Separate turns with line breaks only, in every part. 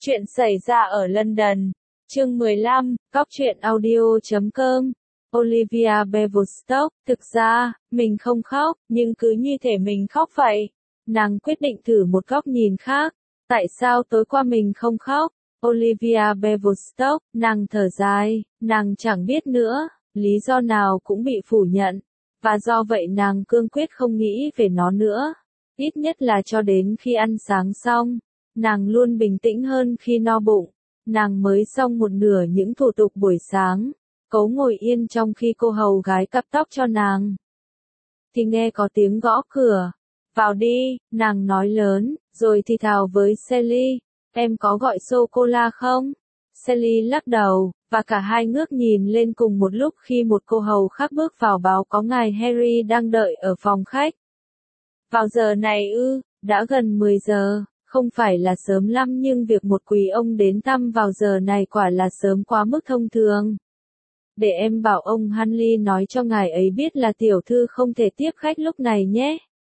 Chuyện xảy ra ở London. Chương 15, Cóc truyện audio.com. Olivia Bevilstock, thực ra, mình không khóc, nhưng cứ như thể mình khóc vậy. Nàng quyết định thử một góc nhìn khác. Tại sao tối qua mình không khóc? Olivia Bevilstock, nàng thở dài, nàng chẳng biết nữa, lý do nào cũng bị phủ nhận. Và do vậy nàng cương quyết không nghĩ về nó nữa. Ít nhất là cho đến khi ăn sáng xong. Nàng luôn bình tĩnh hơn khi no bụng. Nàng mới xong một nửa những thủ tục buổi sáng. Cấu ngồi yên trong khi cô hầu gái cắt tóc cho nàng. Thì nghe có tiếng gõ cửa. Vào đi, nàng nói lớn, rồi thì thào với Sally. Em có gọi sô-cô-la không? Sally lắc đầu, và cả hai ngước nhìn lên cùng một lúc khi một cô hầu khác bước vào báo có ngài Harry đang đợi ở phòng khách. Vào giờ này ư, đã gần 10 giờ. Không phải là sớm lắm nhưng việc một quý ông đến thăm vào giờ này quả là sớm quá mức thông thường. Để em bảo ông Huntley nói cho ngài ấy biết là tiểu thư không thể tiếp khách lúc này nhé.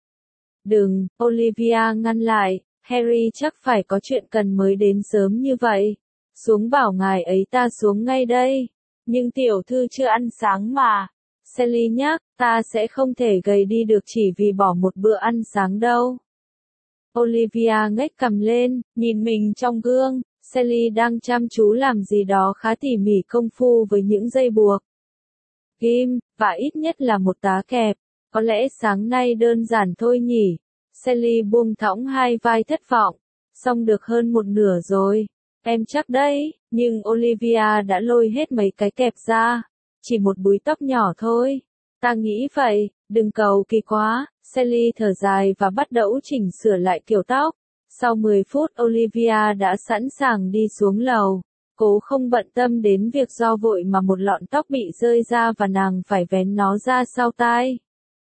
Đừng, Olivia ngăn lại, Harry chắc phải có chuyện cần mới đến sớm như vậy. Xuống bảo ngài ấy ta xuống ngay đây. Nhưng tiểu thư chưa ăn sáng mà. Sally nhắc, ta sẽ không thể gầy đi được chỉ vì bỏ một bữa ăn sáng đâu. Olivia ngếch cằm lên, nhìn mình trong gương, Sally đang chăm chú làm gì đó khá tỉ mỉ công phu với những dây buộc. Kim, và ít nhất là một tá kẹp, có lẽ sáng nay đơn giản thôi nhỉ. Sally buông thõng hai vai thất vọng, xong được hơn một nửa rồi, em chắc đấy, nhưng Olivia đã lôi hết mấy cái kẹp ra, chỉ một búi tóc nhỏ thôi. Ta nghĩ vậy, đừng cầu kỳ quá. Sally thở dài và bắt đầu chỉnh sửa lại kiểu tóc. Sau 10 phút Olivia đã sẵn sàng đi xuống lầu. Cố không bận tâm đến việc do vội mà một lọn tóc bị rơi ra và nàng phải vén nó ra sau tai.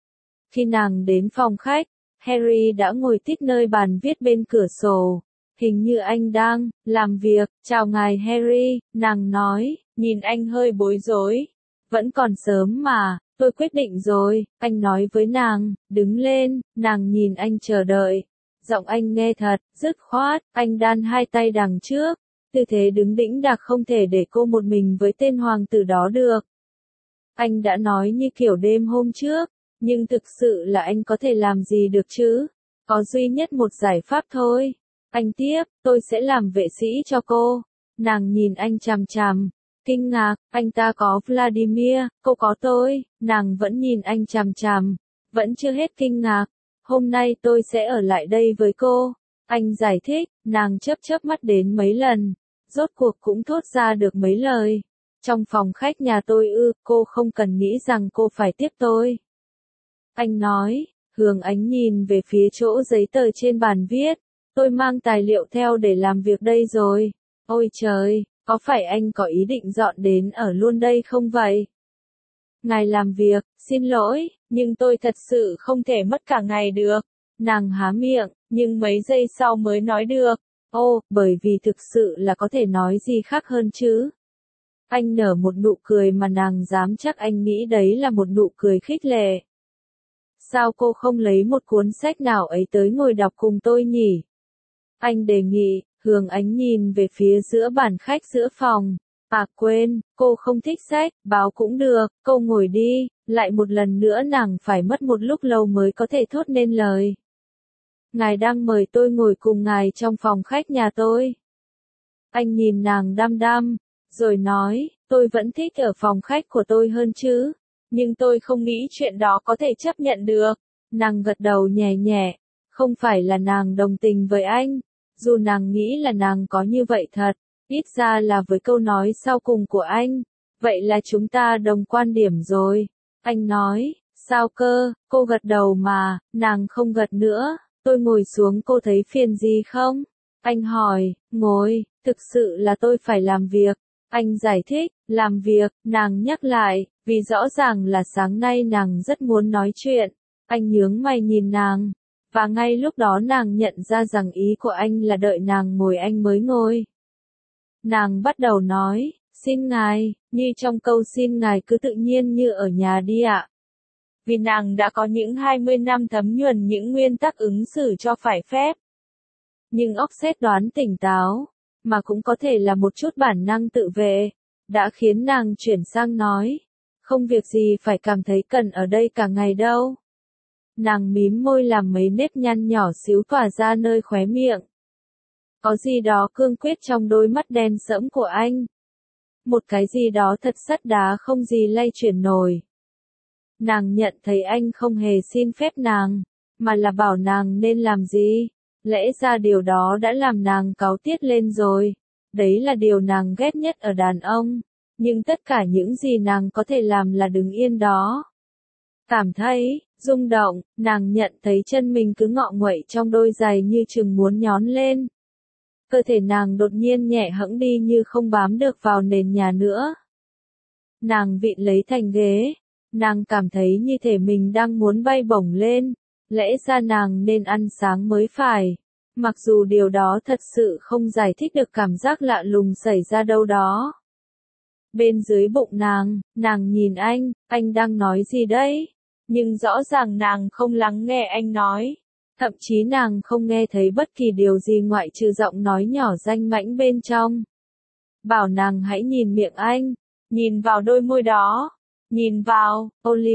Khi nàng đến phòng khách, Harry đã ngồi tít nơi bàn viết bên cửa sổ. Hình như anh đang làm việc. Chào ngài Harry, nàng nói, nhìn anh hơi bối rối. Vẫn còn sớm mà. Tôi quyết định rồi, anh nói với nàng, đứng lên, nàng nhìn anh chờ đợi. Giọng anh nghe thật, dứt khoát, anh đan hai tay đằng trước. Tư thế đứng đĩnh đạc không thể để cô một mình với tên hoàng tử đó được. Anh đã nói như kiểu đêm hôm trước, nhưng thực sự là anh có thể làm gì được chứ? Có duy nhất một giải pháp thôi. Anh tiếp, tôi sẽ làm vệ sĩ cho cô. Nàng nhìn anh chằm chằm. Kinh ngạc, anh ta có Vladimir, cô có tôi, nàng vẫn nhìn anh chằm chằm, vẫn chưa hết kinh ngạc. Hôm nay tôi sẽ ở lại đây với cô. Anh giải thích, nàng chớp chớp mắt đến mấy lần, rốt cuộc cũng thốt ra được mấy lời. Trong phòng khách nhà tôi ư, cô không cần nghĩ rằng cô phải tiếp tôi. Anh nói, hướng ánh nhìn về phía chỗ giấy tờ trên bàn viết, tôi mang tài liệu theo để làm việc đây rồi. Ôi trời! Có phải anh có ý định dọn đến ở luôn đây không vậy? Ngài làm việc, xin lỗi, nhưng tôi thật sự không thể mất cả ngày được. Nàng há miệng, nhưng mấy giây sau mới nói được. Ô, bởi vì thực sự là có thể nói gì khác hơn chứ? Anh nở một nụ cười mà nàng dám chắc anh nghĩ đấy là một nụ cười khích lệ. Sao cô không lấy một cuốn sách nào ấy tới ngồi đọc cùng tôi nhỉ? Anh đề nghị. Hương ánh nhìn về phía giữa bàn khách giữa phòng. À quên, cô không thích sách, báo cũng được, cô ngồi đi. Lại một lần nữa nàng phải mất một lúc lâu mới có thể thốt nên lời. Ngài đang mời tôi ngồi cùng ngài trong phòng khách nhà tôi. Anh nhìn nàng đăm đăm, rồi nói, tôi vẫn thích ở phòng khách của tôi hơn chứ. Nhưng tôi không nghĩ chuyện đó có thể chấp nhận được. Nàng gật đầu nhẹ nhẹ, không phải là nàng đồng tình với anh. Dù nàng nghĩ là nàng có như vậy thật, ít ra là với câu nói sau cùng của anh. Vậy là chúng ta đồng quan điểm rồi. Anh nói, sao cơ, cô gật đầu mà, nàng không gật nữa. Tôi ngồi xuống cô thấy phiền gì không? Anh hỏi, ngồi, thực sự là tôi phải làm việc. Anh giải thích, làm việc, nàng nhắc lại, vì rõ ràng là sáng nay nàng rất muốn nói chuyện. Anh nhướng mày nhìn nàng. Và ngay lúc đó nàng nhận ra rằng ý của anh là đợi nàng ngồi anh mới ngồi. Nàng bắt đầu nói, xin ngài, như trong câu xin ngài cứ tự nhiên như ở nhà đi ạ. Vì nàng đã có những 20 năm thấm nhuần những nguyên tắc ứng xử cho phải phép. Nhưng óc xét đoán tỉnh táo, mà cũng có thể là một chút bản năng tự vệ, đã khiến nàng chuyển sang nói, không việc gì phải cảm thấy cần ở đây cả ngày đâu. Nàng mím môi làm mấy nếp nhăn nhỏ xíu tỏa ra nơi khóe miệng. Có gì đó cương quyết trong đôi mắt đen sẫm của anh. Một cái gì đó thật sắt đá không gì lay chuyển nổi. Nàng nhận thấy anh không hề xin phép nàng, mà là bảo nàng nên làm gì. Lẽ ra điều đó đã làm nàng cáu tiết lên rồi. Đấy là điều nàng ghét nhất ở đàn ông. Nhưng tất cả những gì nàng có thể làm là đứng yên đó. Cảm thấy, rung động, nàng nhận thấy chân mình cứ ngọ nguậy trong đôi giày như chừng muốn nhón lên. Cơ thể nàng đột nhiên nhẹ hẫng đi như không bám được vào nền nhà nữa. Nàng vịn lấy thành ghế. Nàng cảm thấy như thể mình đang muốn bay bổng lên. Lẽ ra nàng nên ăn sáng mới phải. Mặc dù điều đó thật sự không giải thích được cảm giác lạ lùng xảy ra đâu đó. Bên dưới bụng nàng nhìn anh đang nói gì đấy? Nhưng rõ ràng nàng không lắng nghe anh nói. Thậm chí nàng không nghe thấy bất kỳ điều gì ngoại trừ giọng nói nhỏ danh mãnh bên trong. Bảo nàng hãy nhìn miệng anh, nhìn vào đôi môi đó, nhìn vào,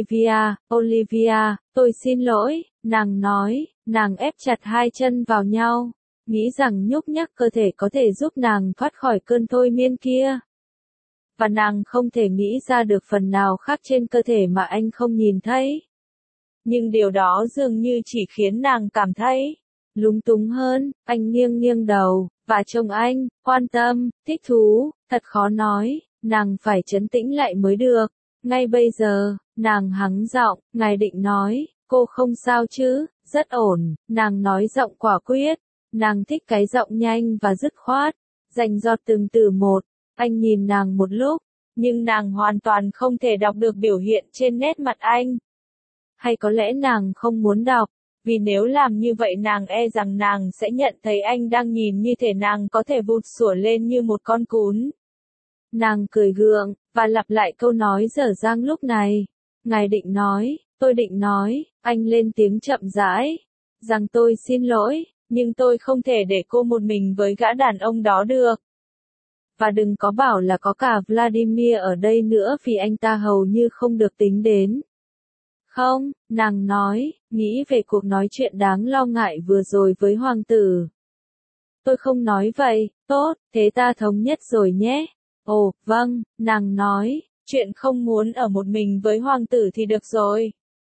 Olivia, tôi xin lỗi, nàng nói, nàng ép chặt hai chân vào nhau, nghĩ rằng nhúc nhắc cơ thể có thể giúp nàng thoát khỏi cơn thôi miên kia. Và nàng không thể nghĩ ra được phần nào khác trên cơ thể mà anh không nhìn thấy. Nhưng điều đó dường như chỉ khiến nàng cảm thấy lúng túng hơn. Anh nghiêng nghiêng đầu, và trông anh, quan tâm, thích thú, thật khó nói, nàng phải trấn tĩnh lại mới được. Ngay bây giờ, nàng hắng giọng, ngài định nói, cô không sao chứ, rất ổn, nàng nói giọng quả quyết, nàng thích cái giọng nhanh và dứt khoát, rành rọt từng từ một. Anh nhìn nàng một lúc, nhưng nàng hoàn toàn không thể đọc được biểu hiện trên nét mặt anh. Hay có lẽ nàng không muốn đọc, vì nếu làm như vậy nàng e rằng nàng sẽ nhận thấy anh đang nhìn như thể nàng có thể vụt sủa lên như một con cún. Nàng cười gượng, và lặp lại câu nói dở dang lúc này. Ngài định nói, tôi định nói, anh lên tiếng chậm rãi, rằng tôi xin lỗi, nhưng tôi không thể để cô một mình với gã đàn ông đó được. Và đừng có bảo là có cả Vladimir ở đây nữa vì anh ta hầu như không được tính đến. Không, nàng nói, nghĩ về cuộc nói chuyện đáng lo ngại vừa rồi với hoàng tử. Tôi không nói vậy, tốt, thế ta thống nhất rồi nhé. Ồ, vâng, nàng nói, chuyện không muốn ở một mình với hoàng tử thì được rồi.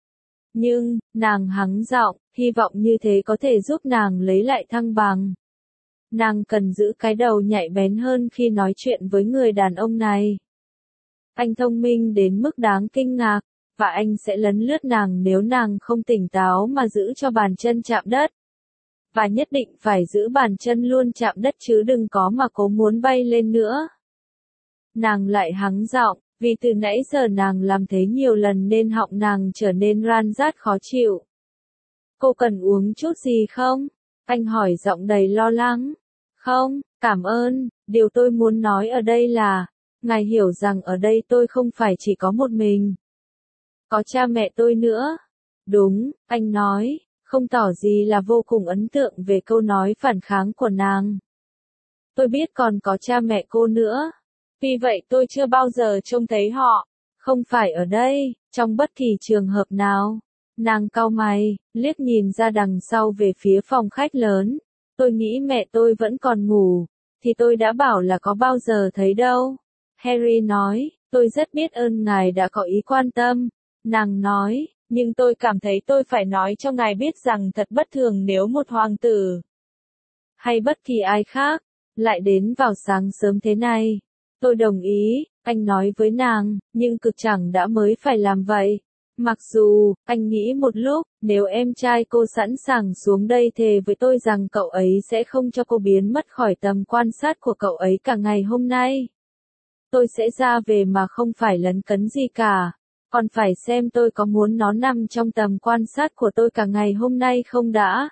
Nhưng, nàng hắng giọng, hy vọng như thế có thể giúp nàng lấy lại thăng bằng. Nàng cần giữ cái đầu nhạy bén hơn khi nói chuyện với người đàn ông này. Anh thông minh đến mức đáng kinh ngạc, và anh sẽ lấn lướt nàng nếu nàng không tỉnh táo mà giữ cho bàn chân chạm đất. Và nhất định phải giữ bàn chân luôn chạm đất chứ đừng có mà cố muốn bay lên nữa. Nàng lại hắng giọng, vì từ nãy giờ nàng làm thế nhiều lần nên họng nàng trở nên ran rát khó chịu. Cô cần uống chút gì không? Anh hỏi giọng đầy lo lắng. Không, cảm ơn, điều tôi muốn nói ở đây là, ngài hiểu rằng ở đây tôi không phải chỉ có một mình. Có cha mẹ tôi nữa. Đúng, anh nói, không tỏ gì là vô cùng ấn tượng về câu nói phản kháng của nàng. Tôi biết còn có cha mẹ cô nữa. Vì vậy tôi chưa bao giờ trông thấy họ. Không phải ở đây, trong bất kỳ trường hợp nào. Nàng cau mày, liếc nhìn ra đằng sau về phía phòng khách lớn. Tôi nghĩ mẹ tôi vẫn còn ngủ. Thì tôi đã bảo là có bao giờ thấy đâu. Harry nói, tôi rất biết ơn ngài đã có ý quan tâm. Nàng nói, nhưng tôi cảm thấy tôi phải nói cho ngài biết rằng thật bất thường nếu một hoàng tử, hay bất kỳ ai khác, lại đến vào sáng sớm thế này. Tôi đồng ý, anh nói với nàng, nhưng cực chẳng đã mới phải làm vậy. Mặc dù, anh nghĩ một lúc, nếu em trai cô sẵn sàng xuống đây thề với tôi rằng cậu ấy sẽ không cho cô biến mất khỏi tầm quan sát của cậu ấy cả ngày hôm nay. Tôi sẽ ra về mà không phải lấn cấn gì cả. Còn phải xem tôi có muốn nó nằm trong tầm quan sát của tôi cả ngày hôm nay không đã.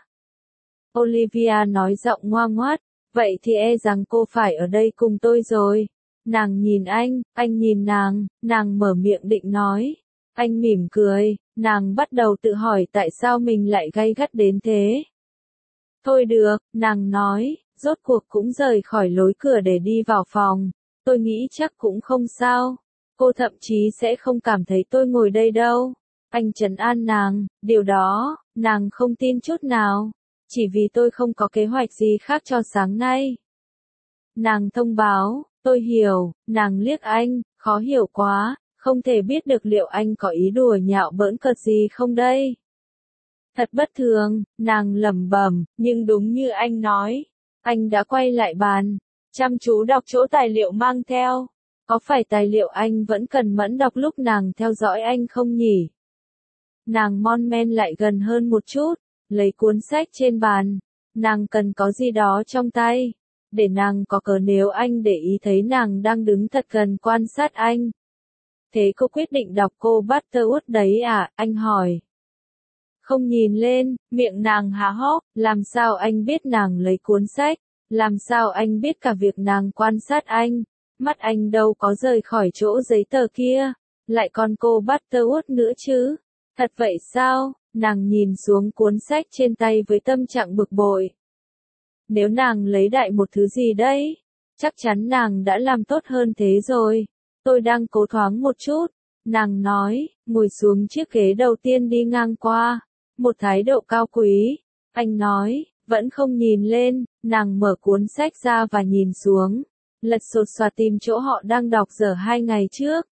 Olivia nói giọng ngoa ngoát, vậy thì e rằng cô phải ở đây cùng tôi rồi. Nàng nhìn anh nhìn nàng mở miệng định nói. Anh mỉm cười, nàng bắt đầu tự hỏi tại sao mình lại gay gắt đến thế. Thôi được, nàng nói, rốt cuộc cũng rời khỏi lối cửa để đi vào phòng. Tôi nghĩ chắc cũng không sao. Cô thậm chí sẽ không cảm thấy tôi ngồi đây đâu. Anh trấn an nàng, điều đó, nàng không tin chút nào. Chỉ vì tôi không có kế hoạch gì khác cho sáng nay. Nàng thông báo, tôi hiểu, nàng liếc anh, khó hiểu quá, không thể biết được liệu anh có ý đùa nhạo bỡn cợt gì không đây. Thật bất thường, nàng lẩm bẩm, nhưng đúng như anh nói. Anh đã quay lại bàn, chăm chú đọc chỗ tài liệu mang theo. Có phải tài liệu anh vẫn cần mẫn đọc lúc nàng theo dõi anh không nhỉ? Nàng mon men lại gần hơn một chút, lấy cuốn sách trên bàn. Nàng cần có gì đó trong tay, để nàng có cớ nếu anh để ý thấy nàng đang đứng thật gần quan sát anh. Thế cô quyết định đọc cô Butterworth đấy à? Anh hỏi. Không nhìn lên, miệng nàng há hốc, làm sao anh biết nàng lấy cuốn sách? Làm sao anh biết cả việc nàng quan sát anh? Mắt anh đâu có rời khỏi chỗ giấy tờ kia, lại còn cô Butterworth nữa chứ. Thật vậy sao? Nàng nhìn xuống cuốn sách trên tay với tâm trạng bực bội. Nếu nàng lấy đại một thứ gì đấy, chắc chắn nàng đã làm tốt hơn thế rồi. Tôi đang cố thoáng một chút, nàng nói, ngồi xuống chiếc ghế đầu tiên đi ngang qua. Một thái độ cao quý. Anh nói, vẫn không nhìn lên, nàng mở cuốn sách ra và nhìn xuống. Lật sột soạt tìm chỗ họ đang đọc giờ 2 ngày trước.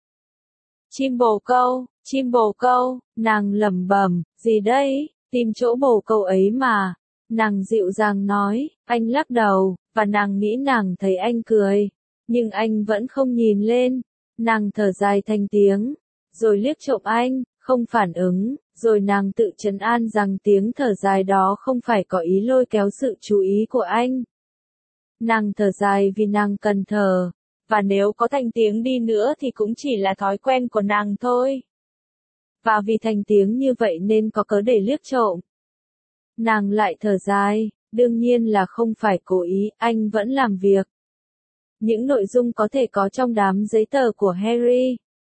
Chim bồ câu, nàng lẩm bẩm, gì đấy, tìm chỗ bồ câu ấy mà. Nàng dịu dàng nói, anh lắc đầu, và nàng nghĩ nàng thấy anh cười. Nhưng anh vẫn không nhìn lên. Nàng thở dài thành tiếng, rồi liếc trộm anh, không phản ứng, rồi nàng tự trấn an rằng tiếng thở dài đó không phải có ý lôi kéo sự chú ý của anh. Nàng thở dài vì nàng cần thở, và nếu có thành tiếng đi nữa thì cũng chỉ là thói quen của nàng thôi. Và vì thành tiếng như vậy nên có cớ để liếc trộm. Nàng lại thở dài, đương nhiên là không phải cố ý, anh vẫn làm việc. Những nội dung có thể có trong đám giấy tờ của Harry.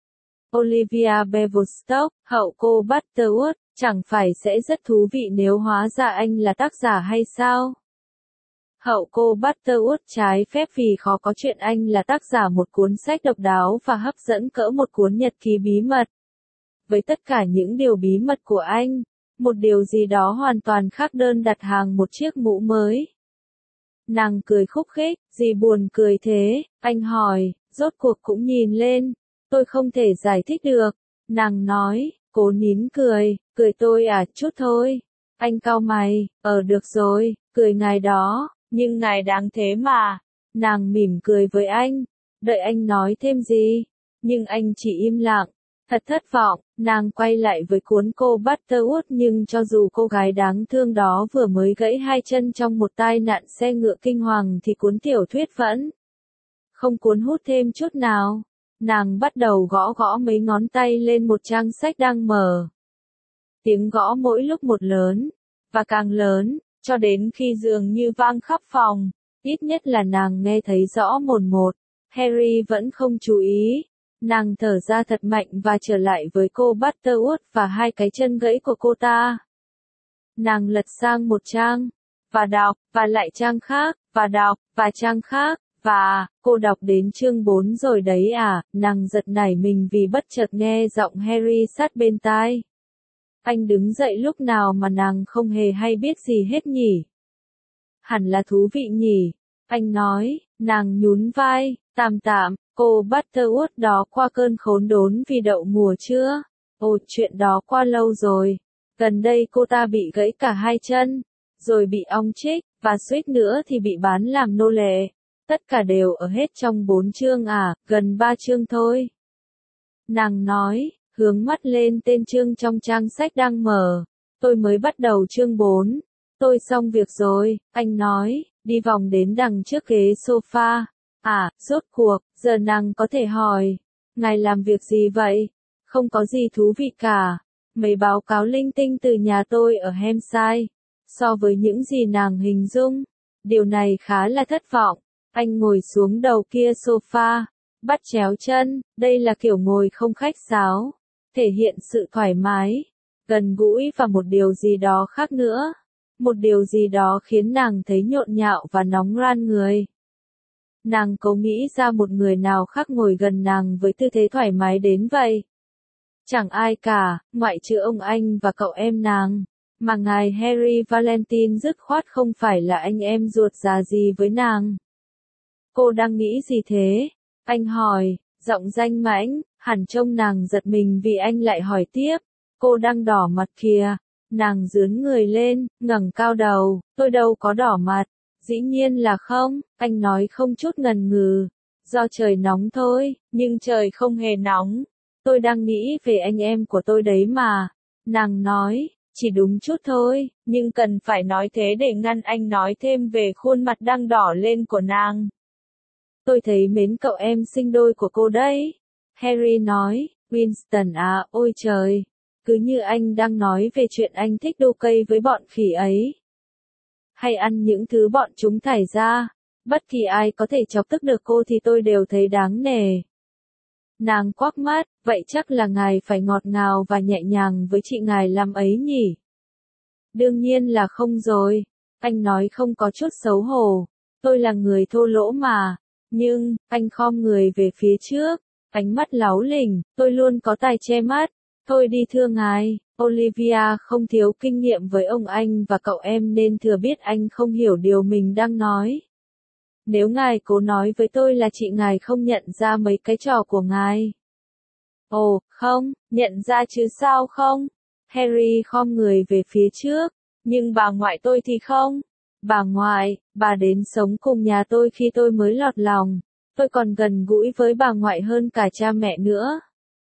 Olivia Bevilstock, hậu cô Butterworth, chẳng phải sẽ rất thú vị nếu hóa ra anh là tác giả hay sao? Hậu cô Butterworth trái phép vì khó có chuyện anh là tác giả một cuốn sách độc đáo và hấp dẫn cỡ một cuốn nhật ký bí mật. Với tất cả những điều bí mật của anh, một điều gì đó hoàn toàn khác đơn đặt hàng một chiếc mũ mới. Nàng cười khúc khích, gì buồn cười thế, anh hỏi, rốt cuộc cũng nhìn lên. Tôi không thể giải thích được. Nàng nói, cố nín cười, cười tôi à, chút thôi. Anh cau mày, được rồi, cười ngài đó, nhưng ngài đáng thế mà. Nàng mỉm cười với anh, đợi anh nói thêm gì, nhưng anh chỉ im lặng. Thật thất vọng, nàng quay lại với cuốn cô Butterworth nhưng cho dù cô gái đáng thương đó vừa mới gãy 2 chân trong một tai nạn xe ngựa kinh hoàng thì cuốn tiểu thuyết vẫn không cuốn hút thêm chút nào. Nàng bắt đầu gõ gõ mấy ngón tay lên một trang sách đang mở. Tiếng gõ mỗi lúc một lớn, và càng lớn, cho đến khi dường như vang khắp phòng, ít nhất là nàng nghe thấy rõ mồn một. Harry vẫn không chú ý. Nàng thở ra thật mạnh và trở lại với cô Butterworth và 2 cái chân gãy của cô ta. Nàng lật sang một trang, và đọc, và lại trang khác, và đọc, và trang khác. Và, cô đọc đến chương 4 rồi đấy à, nàng giật nảy mình vì bất chợt nghe giọng Harry sát bên tai. Anh đứng dậy lúc nào mà nàng không hề hay biết gì hết nhỉ? Hẳn là thú vị nhỉ? Anh nói, nàng nhún vai, tạm tạm, cô Butterworth đó qua cơn khốn đốn vì đậu mùa chưa? Ồ, chuyện đó qua lâu rồi. Gần đây cô ta bị gãy cả 2 chân, rồi bị ong chích, và suýt nữa thì bị bán làm nô lệ. Tất cả đều ở hết trong 4 chương à, gần 3 chương thôi. Nàng nói, hướng mắt lên tên chương trong trang sách đang mở. Tôi mới bắt đầu chương 4. Tôi xong việc rồi, anh nói, đi vòng đến đằng trước ghế sofa. À, rốt cuộc, giờ nàng có thể hỏi. Ngài làm việc gì vậy? Không có gì thú vị cả. Mấy báo cáo linh tinh từ nhà tôi ở Hampshire. So với những gì nàng hình dung, điều này khá là thất vọng. Anh ngồi xuống đầu kia sofa, bắt chéo chân, đây là kiểu ngồi không khách sáo, thể hiện sự thoải mái, gần gũi và một điều gì đó khác nữa. một điều gì đó khiến nàng thấy nhộn nhạo và nóng ran người. Nàng cố nghĩ ra một người nào khác ngồi gần nàng với tư thế thoải mái đến vậy. Chẳng ai cả, ngoại trừ ông anh và cậu em nàng. Mà ngài Harry Valentine dứt khoát không phải là anh em ruột già gì với nàng. Cô đang nghĩ gì thế? Anh hỏi, giọng danh mãnh, hẳn trông nàng giật mình vì anh lại hỏi tiếp. Cô đang đỏ mặt kìa. Nàng dướn người lên, ngẩng cao đầu, tôi đâu có đỏ mặt. Dĩ nhiên là không, anh nói không chút ngần ngừ. Do trời nóng thôi, nhưng trời không hề nóng. Tôi đang nghĩ về anh em của tôi đấy mà. Nàng nói, chỉ đúng chút thôi, nhưng cần phải nói thế để ngăn anh nói thêm về khuôn mặt đang đỏ lên của nàng. Tôi thấy mến cậu em sinh đôi của cô đấy. Harry nói, Winston à, ôi trời. Cứ như anh đang nói về chuyện anh thích đu cây với bọn khỉ ấy. Hay ăn những thứ bọn chúng thải ra. Bất kỳ ai có thể chọc tức được cô thì tôi đều thấy đáng nể. Nàng quắc mắt, vậy chắc là ngài phải ngọt ngào và nhẹ nhàng với chị ngài lắm ấy nhỉ? Đương nhiên là không rồi. Anh nói không có chút xấu hổ. Tôi là người thô lỗ mà. Nhưng, anh khom người về phía trước. Ánh mắt láu lỉnh, tôi luôn có tài che mắt. Thôi đi thưa ngài, Olivia không thiếu kinh nghiệm với ông anh và cậu em nên thừa biết anh không hiểu điều mình đang nói. Nếu ngài cố nói với tôi là chị ngài không nhận ra mấy cái trò của ngài. Ồ, không, nhận ra chứ sao không? Harry khom người về phía trước. Nhưng bà ngoại tôi thì không. Bà ngoại, bà đến sống cùng nhà tôi khi tôi mới lọt lòng. Tôi còn gần gũi với bà ngoại hơn cả cha mẹ nữa.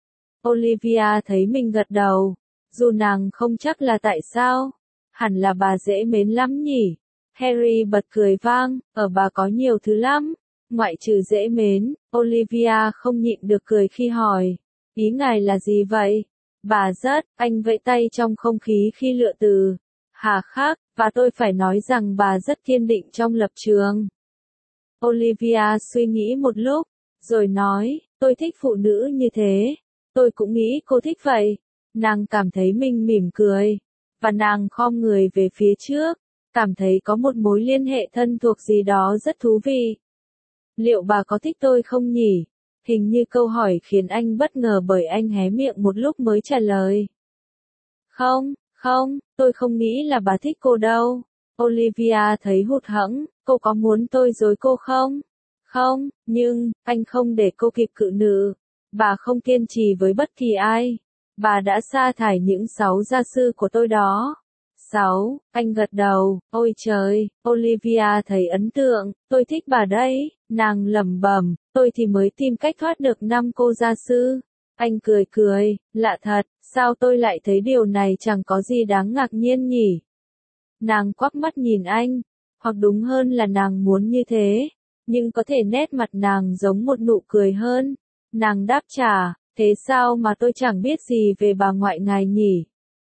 Olivia thấy mình gật đầu. Dù nàng không chắc là tại sao. Hẳn là bà dễ mến lắm nhỉ. Harry bật cười vang, ở bà có nhiều thứ lắm. Ngoại trừ dễ mến, Olivia không nhịn được cười khi hỏi. Ý ngài là gì vậy? Bà rất, anh vẫy tay trong không khí khi lựa từ. Hà khắc, và tôi phải nói rằng bà rất kiên định trong lập trường. Olivia suy nghĩ một lúc, rồi nói, tôi thích phụ nữ như thế. Tôi cũng nghĩ cô thích vậy. Nàng cảm thấy mình mỉm cười. Và nàng khom người về phía trước. Cảm thấy có một mối liên hệ thân thuộc gì đó rất thú vị. Liệu bà có thích tôi không nhỉ? Hình như câu hỏi khiến anh bất ngờ bởi anh hé miệng một lúc mới trả lời. Không, không, tôi không nghĩ là bà thích cô đâu. Olivia thấy hụt hẫng, cô có muốn tôi dối cô không? Không, nhưng, anh không để cô kịp cự nữ. Bà không kiên trì với bất kỳ ai. Bà đã sa thải những 6 gia sư của tôi đó. 6, anh gật đầu, ôi trời, Olivia thấy ấn tượng, tôi thích bà đấy, nàng lẩm bẩm, tôi thì mới tìm cách thoát được 5 cô gia sư. Anh cười cười, lạ thật, sao tôi lại thấy điều này chẳng có gì đáng ngạc nhiên nhỉ? Nàng quắc mắt nhìn anh, hoặc đúng hơn là nàng muốn như thế, nhưng có thể nét mặt nàng giống một nụ cười hơn. Nàng đáp trả, thế sao mà tôi chẳng biết gì về bà ngoại ngài nhỉ?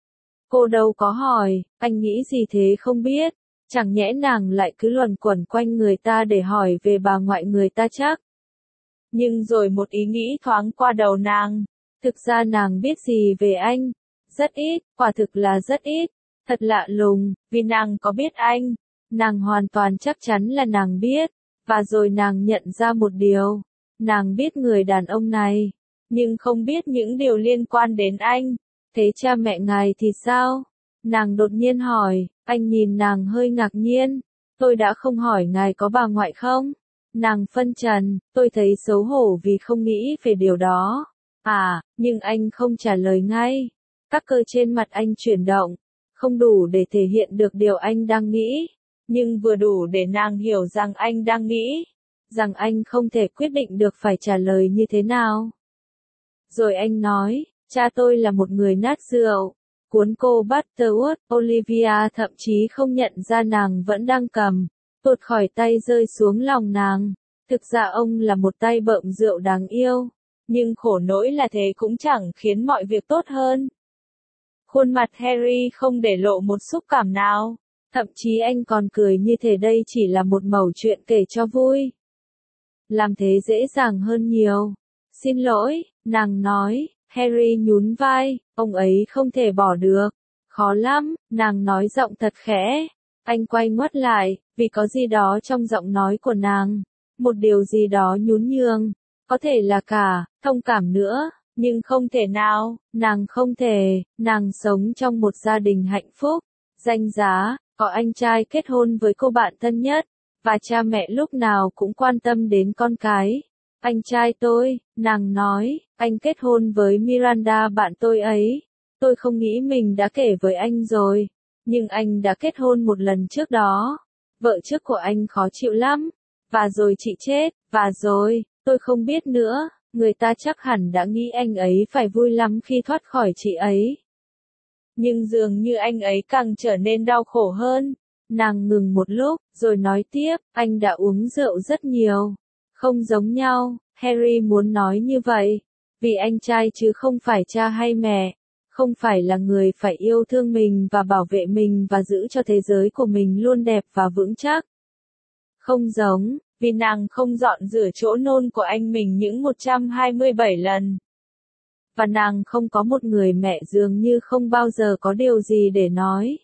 Cô đâu có hỏi, anh nghĩ gì thế không biết, chẳng nhẽ nàng lại cứ luẩn quẩn quanh người ta để hỏi về bà ngoại người ta chắc. Nhưng rồi một ý nghĩ thoáng qua đầu nàng, thực ra nàng biết gì về anh, rất ít, quả thực là rất ít, thật lạ lùng, vì nàng có biết anh, nàng hoàn toàn chắc chắn là nàng biết, và rồi nàng nhận ra một điều, nàng biết người đàn ông này, nhưng không biết những điều liên quan đến anh. Thế cha mẹ ngài thì sao? Nàng đột nhiên hỏi, anh nhìn nàng hơi ngạc nhiên. Tôi đã không hỏi ngài có bà ngoại không? Nàng phân trần, tôi thấy xấu hổ vì không nghĩ về điều đó. À, nhưng anh không trả lời ngay. Các cơ trên mặt anh chuyển động, không đủ để thể hiện được điều anh đang nghĩ, nhưng vừa đủ để nàng hiểu rằng anh đang nghĩ, rằng anh không thể quyết định được phải trả lời như thế nào. Rồi anh nói, cha tôi là một người nát rượu. Cuốn cô Butterworth, Olivia thậm chí không nhận ra nàng vẫn đang cầm, tuột khỏi tay rơi xuống lòng nàng. Thực ra ông là một tay bợm rượu đáng yêu, nhưng khổ nỗi là thế cũng chẳng khiến mọi việc tốt hơn. Khuôn mặt Harry không để lộ một xúc cảm nào, thậm chí anh còn cười như thể đây chỉ là một mẩu chuyện kể cho vui. Làm thế dễ dàng hơn nhiều. Xin lỗi, nàng nói. Harry nhún vai, ông ấy không thể bỏ được. Khó lắm, nàng nói giọng thật khẽ. Anh quay ngoắt lại, vì có gì đó trong giọng nói của nàng. Một điều gì đó nhún nhường. Có thể là cả, thông cảm nữa, nhưng không thể nào, nàng không thể, nàng sống trong một gia đình hạnh phúc, danh giá, có anh trai kết hôn với cô bạn thân nhất, và cha mẹ lúc nào cũng quan tâm đến con cái. Anh trai tôi, nàng nói, anh kết hôn với Miranda bạn tôi ấy. Tôi không nghĩ mình đã kể với anh rồi, nhưng anh đã kết hôn một lần trước đó. Vợ trước của anh khó chịu lắm, và rồi chị chết, và rồi, tôi không biết nữa, người ta chắc hẳn đã nghĩ anh ấy phải vui lắm khi thoát khỏi chị ấy. Nhưng dường như anh ấy càng trở nên đau khổ hơn. Nàng ngừng một lúc, rồi nói tiếp, anh đã uống rượu rất nhiều. Không giống nhau, Harry muốn nói như vậy. Vì anh trai chứ không phải cha hay mẹ. Không phải là người phải yêu thương mình và bảo vệ mình và giữ cho thế giới của mình luôn đẹp và vững chắc. Không giống, vì nàng không dọn rửa chỗ nôn của anh mình những 127 lần. Và nàng không có một người mẹ dường như không bao giờ có điều gì để nói.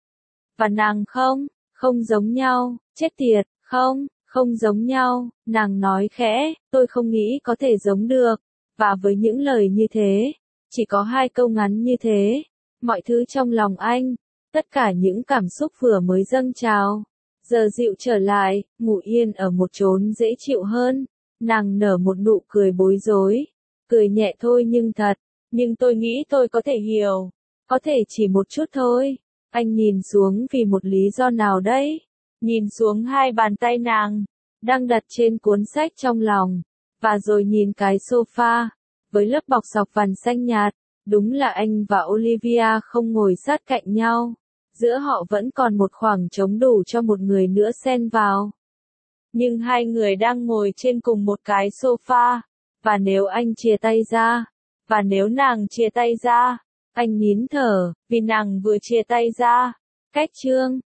Và nàng không giống nhau, chết tiệt, không giống nhau, nàng nói khẽ, tôi không nghĩ có thể giống được. Và với những lời như thế, chỉ có 2 câu ngắn như thế, mọi thứ trong lòng anh, tất cả những cảm xúc vừa mới dâng trào, giờ dịu trở lại, ngủ yên ở một chốn dễ chịu hơn. Nàng nở một nụ cười bối rối, cười nhẹ thôi nhưng thật, nhưng tôi nghĩ tôi có thể hiểu, có thể chỉ một chút thôi. Anh nhìn xuống vì một lý do nào đấy, nhìn xuống 2 bàn tay nàng, đang đặt trên cuốn sách trong lòng, và rồi nhìn cái sofa, với lớp bọc sọc vằn xanh nhạt, đúng là anh và Olivia không ngồi sát cạnh nhau, giữa họ vẫn còn một khoảng trống đủ cho một người nữa xen vào. Nhưng 2 người đang ngồi trên cùng một cái sofa, và nếu anh chia tay ra, và nếu nàng chia tay ra, anh nín thở, vì nàng vừa chia tay ra. Cách chương